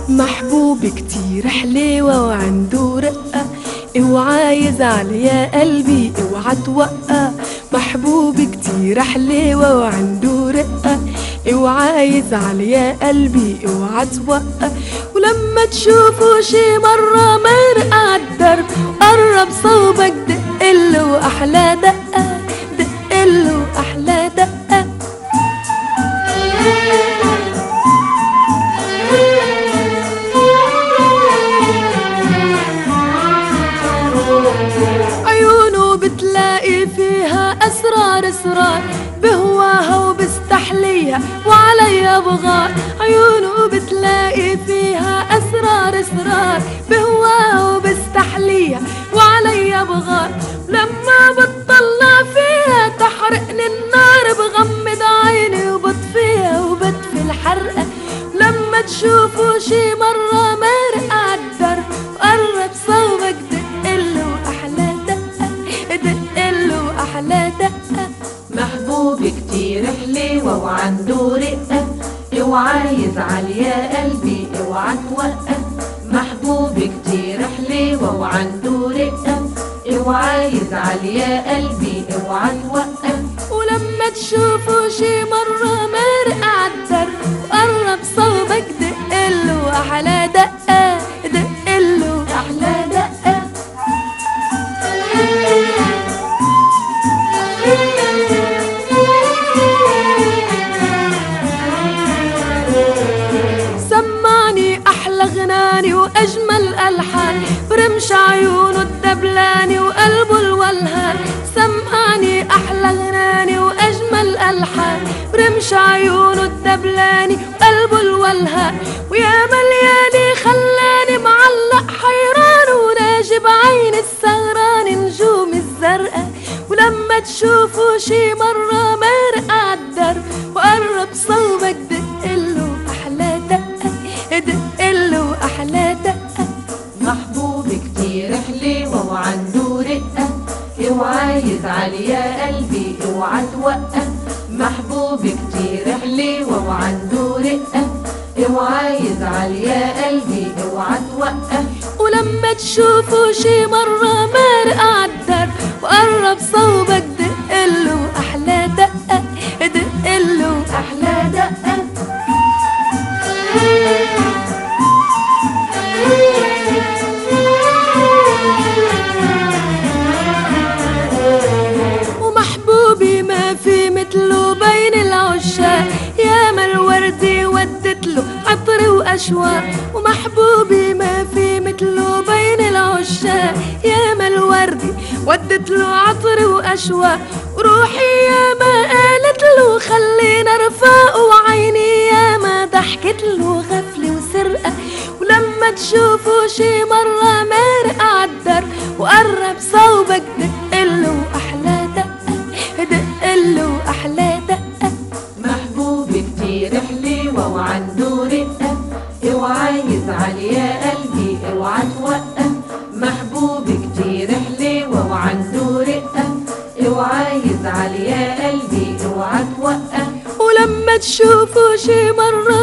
محبوب كتير حليوة وعنده رقة، اوعى يزعل يا قلبي اوعى توقع. محبوب كتير حليوة وعنده رقة، اوعى يزعل يا قلبي اوعى توقع. ولما تشوفه شي مرة مرق عالدرب قرب صوبك دقله احلى دقة، دقله احلى دقة. عيونه بتلاقي فيها أسرار أسرار، بهواها وبستحليها وعليا بغار. عيونه بتلاقي فيها أسرار أسرار، بهواها وبستحليها وعليا بغار. لما بتطلع فيها تحرقني النار، بغمض عيني وبطفيها وبطفي الحرقة. لما تشوفوا شي مرة مرق عالدرب وقرب صوبك دقله أحلى دقة، دقله أحلى دقة. محبوب كتير حليوة وعنده رقة، اوعى يزعل يا قلبي اوعى توقف. محبوب كتير حليوة وعنده رقة، اوعى يزعل يا قلبي اوعى توقف. ولما تشوفوا شي مرة مرق عالدرب وقرب صوبك دقله أحلى دقة، دقله أحلى دقة. سمعني أحلى غناني وأجمل ألحان، برمش عيونه الدبلاني وقلبه الولهان. سمعني أحلى غناني وأجمل ألحان، برمش عيونه الدبلاني وقلبه الولهان. ويا ملياني خلاني معلق حيران، وناجي بعين السهران نجوم الزرقاء. ولما تشوفوا شي مرة مرق عالدرب وقرب صوبك دقله أحلى دقة، دقله أحلى دقة. محبوب كتير حليوة وعنده رقة، اوعى يزعل يا قلبي اوعى توقف. محبوب كتير حليوة وعنده رقة، اوعى يزعل يا قلبي اوعى توقف. ولما تشوفوا شي مرة مرق عالدرب وقرب صوبك دقله أحلى دقة، دقله أحلى دقة. ومحبوبي ما في مثله بين العشاق، ياما الوردي ودتله عطر وأشواق. ومحبوبي ما في مثله بين العشاق، ياما الوردي ودتله عطر وأشواق. وروحي ياما قالت له خلينا رفاق، وعيني ياما ضحكت له غفلة وسرقة. ولما تشوفوا شي مرة مرق عالدرب وقرب صوبك دقله أحلى دقة، دقله أحلى دقة. محبوب كتير حليوة وعنده رقة، اوعى يزعل يا قلبي اوعى توقف. محبوب كتير حليوة وعنده رقة، اوعى يزعل يا قلبي اوعى توقف. ولما تشوفوا شي مرة